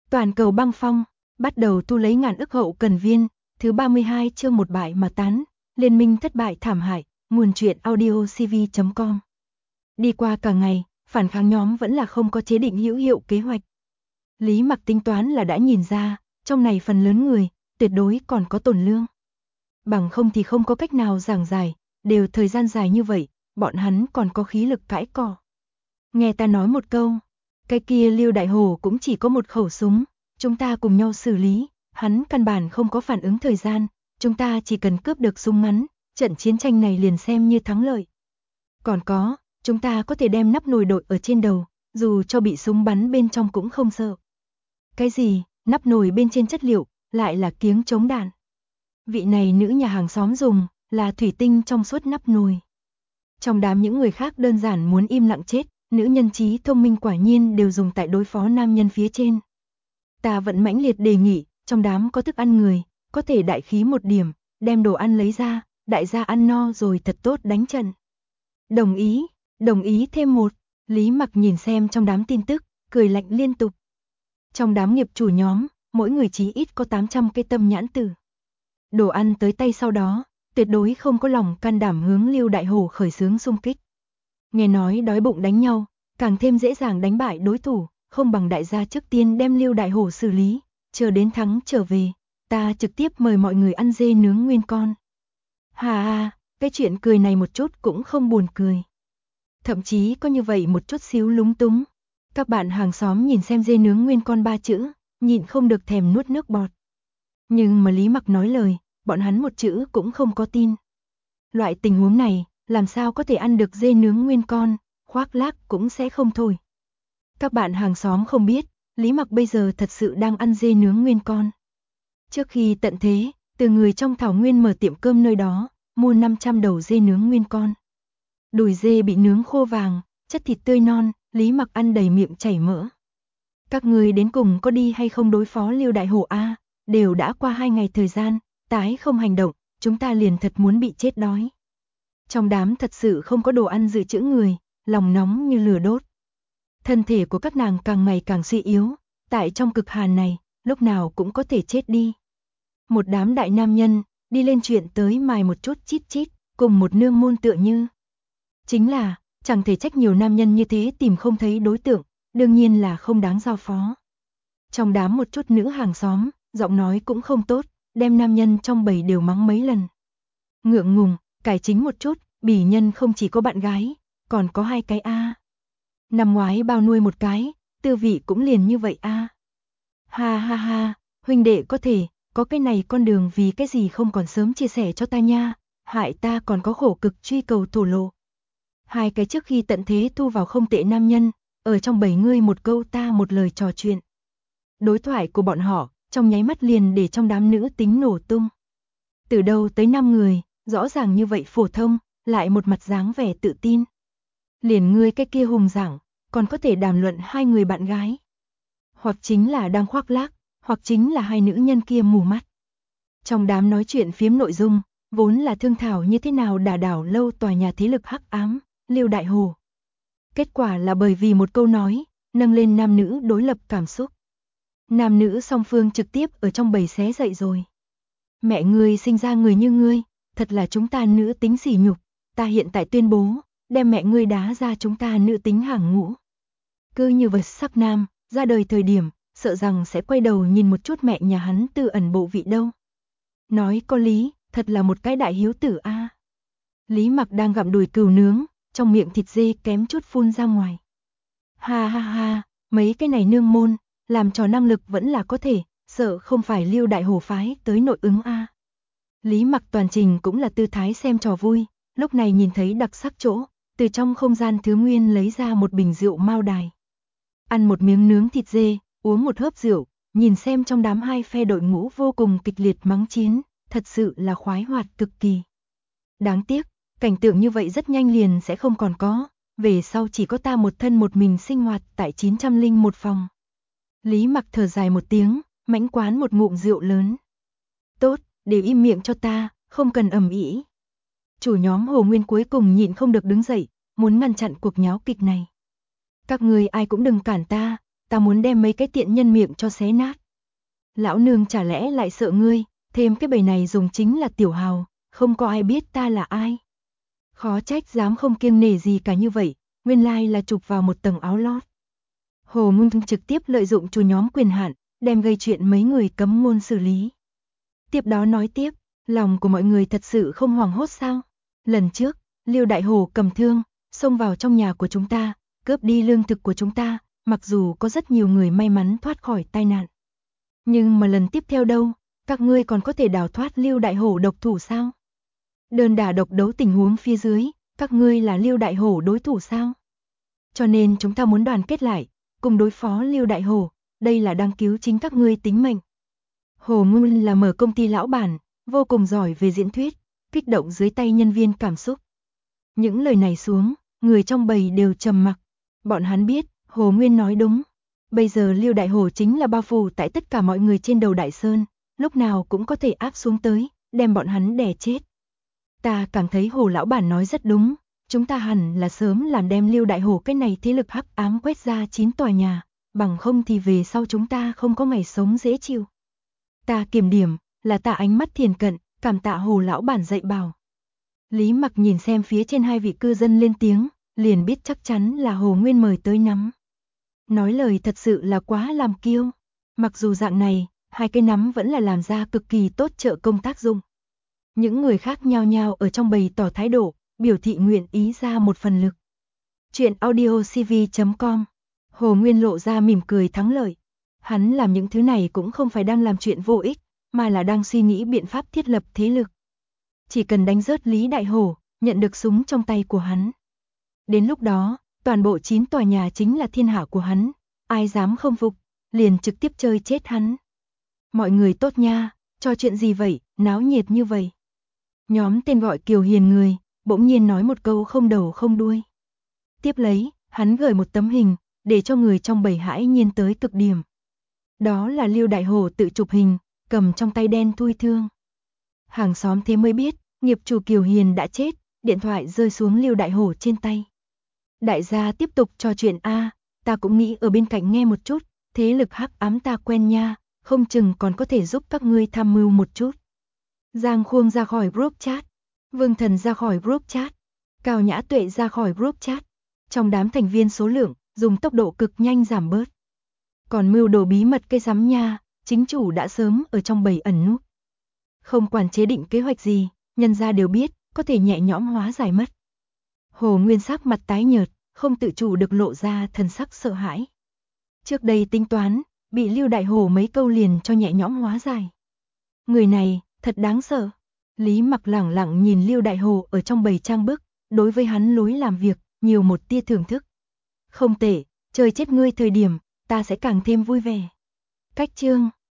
Toàn cầu băng phong, bắt đầu thu lấy ngàn ức hậu cần viên, thứ 32 chương một bại mà tán, liên minh thất bại thảm hại, nguồn truyện audiocv.com. Đi qua cả ngày, phản kháng nhóm vẫn là không có chế định hữu hiệu kế hoạch. Lý Mặc tính toán là đã nhìn ra, trong này phần lớn người, tuyệt đối còn có tổn lương. Bằng không thì không có cách nào giảng giải, đều thời gian dài như vậy, bọn hắn còn có khí lực cãi cọ. Nghe ta nói một câu, cái kia Lưu Đại Hổ cũng chỉ có một khẩu súng, chúng ta cùng nhau xử lý, hắn căn bản không có phản ứng thời gian, chúng ta chỉ cần cướp được súng ngắn, trận chiến tranh này liền xem như thắng lợi. Còn có, chúng ta có thể đem nắp nồi đội ở trên đầu, dù cho bị súng bắn bên trong cũng không sợ. Cái gì, nắp nồi bên trên chất liệu, lại là kiếng chống đạn. Vị này nữ nhà hàng xóm dùng, là thủy tinh trong suốt nắp nồi. Trong đám những người khác đơn giản muốn im lặng chết, nữ nhân trí thông minh quả nhiên đều dùng tại đối phó nam nhân phía trên. Ta vẫn mãnh liệt đề nghị, trong đám có thức ăn người, có thể đại khí một điểm, đem đồ ăn lấy ra, đại gia ăn no rồi thật tốt đánh trận. Đồng ý thêm một, Lý Mặc nhìn xem trong đám tin tức, cười lạnh liên tục. Trong đám nghiệp chủ nhóm, mỗi người chí ít có 800 cây tâm nhãn tử. Đồ ăn tới tay sau đó, tuyệt đối không có lòng can đảm hướng Lưu Đại Hổ khởi xướng xung kích. Nghe nói đói bụng đánh nhau, càng thêm dễ dàng đánh bại đối thủ, không bằng đại gia trước tiên đem Lưu Đại Hổ xử lý, chờ đến thắng trở về, ta trực tiếp mời mọi người ăn dê nướng nguyên con. Hà hà, cái chuyện cười này một chút cũng không buồn cười. Thậm chí có như vậy một chút xíu lúng túng. Các bạn hàng xóm nhìn xem dê nướng nguyên con 3 chữ, nhịn không được thèm nuốt nước bọt. Nhưng mà Lý Mặc nói lời, bọn hắn một chữ cũng không có tin. Loại tình huống này, làm sao có thể ăn được dê nướng nguyên con, khoác lác cũng sẽ không thôi. Các bạn hàng xóm không biết, Lý Mặc bây giờ thật sự đang ăn dê nướng nguyên con. Trước khi tận thế, từ người trong thảo nguyên mở tiệm cơm nơi đó, mua 500 đầu dê nướng nguyên con. Đùi dê bị nướng khô vàng, chất thịt tươi non, Lý Mặc ăn đầy miệng chảy mỡ. Các người đến cùng có đi hay không đối phó Lưu Đại Hổ a? Đều đã qua 2 ngày thời gian, tái không hành động, chúng ta liền thật muốn bị chết đói. Trong đám thật sự không có đồ ăn dự trữ người, lòng nóng như lửa đốt. Thân thể của các nàng càng ngày càng suy yếu, tại trong cực hàn này, lúc nào cũng có thể chết đi. Một đám đại nam nhân, đi lên chuyện tới mài một chút chít chít, cùng một nương môn tựa như. Chính là, chẳng thể trách nhiều nam nhân như thế tìm không thấy đối tượng, đương nhiên là không đáng giao phó. Trong đám một chút nữ hàng xóm, giọng nói cũng không tốt, đem nam nhân trong bầy đều mắng mấy lần. Ngượng ngùng, cải chính một chút, bỉ nhân không chỉ có bạn gái, còn có 2 cái a. Năm ngoái bao nuôi một cái, tư vị cũng liền như vậy a. Ha ha ha, huynh đệ có thể, có cái này con đường vì cái gì không còn sớm chia sẻ cho ta nha, hại ta còn có khổ cực truy cầu thổ lộ. 2 cái trước khi tận thế thu vào không tệ nam nhân, ở trong 7 ngươi một câu ta một lời trò chuyện. Đối thoại của bọn họ, trong nháy mắt liền để trong đám nữ tính nổ tung. Từ đâu tới 5 người, rõ ràng như vậy phổ thông, lại một mặt dáng vẻ tự tin. Liền ngươi cái kia hùng dảng, còn có thể đàm luận 2 người bạn gái. Hoặc chính là đang khoác lác, hoặc chính là 2 nữ nhân kia mù mắt. Trong đám nói chuyện phiếm nội dung, vốn là thương thảo như thế nào đả đảo lâu tòa nhà thế lực hắc ám, Lưu Đại Hổ. Kết quả là bởi vì một câu nói, nâng lên nam nữ đối lập cảm xúc. Nam nữ song phương trực tiếp ở trong bầy xé dậy rồi. Mẹ ngươi sinh ra người như ngươi, thật là chúng ta nữ tính sỉ nhục, ta hiện tại tuyên bố, đem mẹ ngươi đá ra chúng ta nữ tính hàng ngũ. Cứ như vật sắc nam, ra đời thời điểm, sợ rằng sẽ quay đầu nhìn một chút mẹ nhà hắn tư ẩn bộ vị đâu. Nói có lý, thật là một cái đại hiếu tử a. Lý Mặc đang gặm đùi cừu nướng, trong miệng thịt dê kém chút phun ra ngoài. Ha ha ha, mấy cái này nương môn, làm trò năng lực vẫn là có thể, sợ không phải Lưu Đại Hổ phái tới nội ứng a. Lý Mặc toàn trình cũng là tư thái xem trò vui, lúc này nhìn thấy đặc sắc chỗ, từ trong không gian thứ nguyên lấy ra một bình rượu Mao Đài. Ăn một miếng nướng thịt dê, uống một hớp rượu, nhìn xem trong đám 2 phe đội ngũ vô cùng kịch liệt mắng chiến, thật sự là khoái hoạt cực kỳ. Đáng tiếc, cảnh tượng như vậy rất nhanh liền sẽ không còn có, về sau chỉ có ta một thân một mình sinh hoạt tại 901 phòng. Lý Mặc thở dài một tiếng, mãnh quán một ngụm rượu lớn. Tốt, đều im miệng cho ta, không cần ầm ĩ. Chủ nhóm Hồ Nguyên cuối cùng nhịn không được đứng dậy, muốn ngăn chặn cuộc nháo kịch này. Các người ai cũng đừng cản ta, ta muốn đem mấy cái tiện nhân miệng cho xé nát. Lão nương chả lẽ lại sợ ngươi, thêm cái bầy này dùng chính là tiểu hào, không có ai biết ta là ai. Khó trách dám không kiêng nể gì cả như vậy, nguyên lai là chụp vào một tầng áo lót. Hồ Ngôn trực tiếp lợi dụng chủ nhóm quyền hạn, đem gây chuyện mấy người cấm ngôn xử lý. Tiếp đó nói tiếp, lòng của mọi người thật sự không hoảng hốt sao? Lần trước, Liêu Đại Hổ cầm thương, xông vào trong nhà của chúng ta, cướp đi lương thực của chúng ta, mặc dù có rất nhiều người may mắn thoát khỏi tai nạn. Nhưng mà lần tiếp theo đâu, các ngươi còn có thể đào thoát Liêu Đại Hổ độc thủ sao? Đơn đả độc đấu tình huống phía dưới, các ngươi là Liêu Đại Hổ đối thủ sao? Cho nên chúng ta muốn đoàn kết lại, cùng đối phó Liêu Đại Hổ, đây là đang cứu chính các ngươi tính mệnh. Hồ Ngôn là mở công ty lão bản, vô cùng giỏi về diễn thuyết, kích động dưới tay nhân viên cảm xúc. Những lời này xuống, người trong bầy đều trầm mặc. Bọn hắn biết, Hồ Nguyên nói đúng. Bây giờ Liêu Đại Hổ chính là bao phủ tại tất cả mọi người trên đầu Đại Sơn, lúc nào cũng có thể áp xuống tới, đem bọn hắn đè chết. Ta cảm thấy Hồ lão bản nói rất đúng, chúng ta hẳn là sớm làm đem Liêu Đại Hổ cái này thế lực hắc ám quét ra 9 tòa nhà, bằng không thì về sau chúng ta không có ngày sống dễ chịu. Ta kiểm điểm, là ta ánh mắt thiền cận, cảm tạ Hồ lão bản dạy bảo. Lý Mặc nhìn xem phía trên hai vị cư dân lên tiếng, liền biết chắc chắn là Hồ Nguyên mời tới nắm. Nói lời thật sự là quá làm kiêu. Mặc dù dạng này, hai cái nắm vẫn là làm ra cực kỳ tốt trợ công tác dụng. Những người khác nhao nhao ở trong bầy tỏ thái độ, biểu thị nguyện ý ra một phần lực. Chuyện audiocv.com. Hồ Nguyên lộ ra mỉm cười thắng lợi. Hắn làm những thứ này cũng không phải đang làm chuyện vô ích, mà là đang suy nghĩ biện pháp thiết lập thế lực. Chỉ cần đánh rớt Lý Đại Hổ, nhận được súng trong tay của hắn. Đến lúc đó, toàn bộ 9 tòa nhà chính là thiên hạ của hắn, ai dám không phục, liền trực tiếp chơi chết hắn. Mọi người tốt nha, cho chuyện gì vậy, náo nhiệt như vậy. Nhóm tên gọi Kiều Hiền người, bỗng nhiên nói một câu không đầu không đuôi. Tiếp lấy, hắn gửi một tấm hình, để cho người trong bầy hãi nhiên tới cực điểm. Đó là Liêu Đại Hổ tự chụp hình, cầm trong tay đen thui thương. Hàng xóm thế mới biết, nghiệp chủ Kiều Hiền đã chết, điện thoại rơi xuống Liêu Đại Hổ trên tay. Đại gia tiếp tục trò chuyện ta cũng nghĩ ở bên cạnh nghe một chút, thế lực hắc ám ta quen nha, không chừng còn có thể giúp các ngươi tham mưu một chút. Giang Khuông ra khỏi group chat, Vương Thần ra khỏi group chat, Cao Nhã Tuệ ra khỏi group chat. Trong đám thành viên số lượng, dùng tốc độ cực nhanh giảm bớt. Còn mưu đồ bí mật cây sắm nha, chính chủ đã sớm ở trong bầy ẩn núp. Không quản chế định kế hoạch gì, nhân gia đều biết, có thể nhẹ nhõm hóa giải mất. Hồ Nguyên sắc mặt tái nhợt, không tự chủ được lộ ra thần sắc sợ hãi. Trước đây tính toán, bị Lưu Đại Hổ mấy câu liền cho nhẹ nhõm hóa giải. Người này, thật đáng sợ. Lý Mặc lẳng lặng nhìn Lưu Đại Hổ ở trong bầy trang bức, đối với hắn lối làm việc, nhiều một tia thưởng thức. Không tệ, chơi chết ngươi thời điểm, ta sẽ càng thêm vui vẻ. Cách chương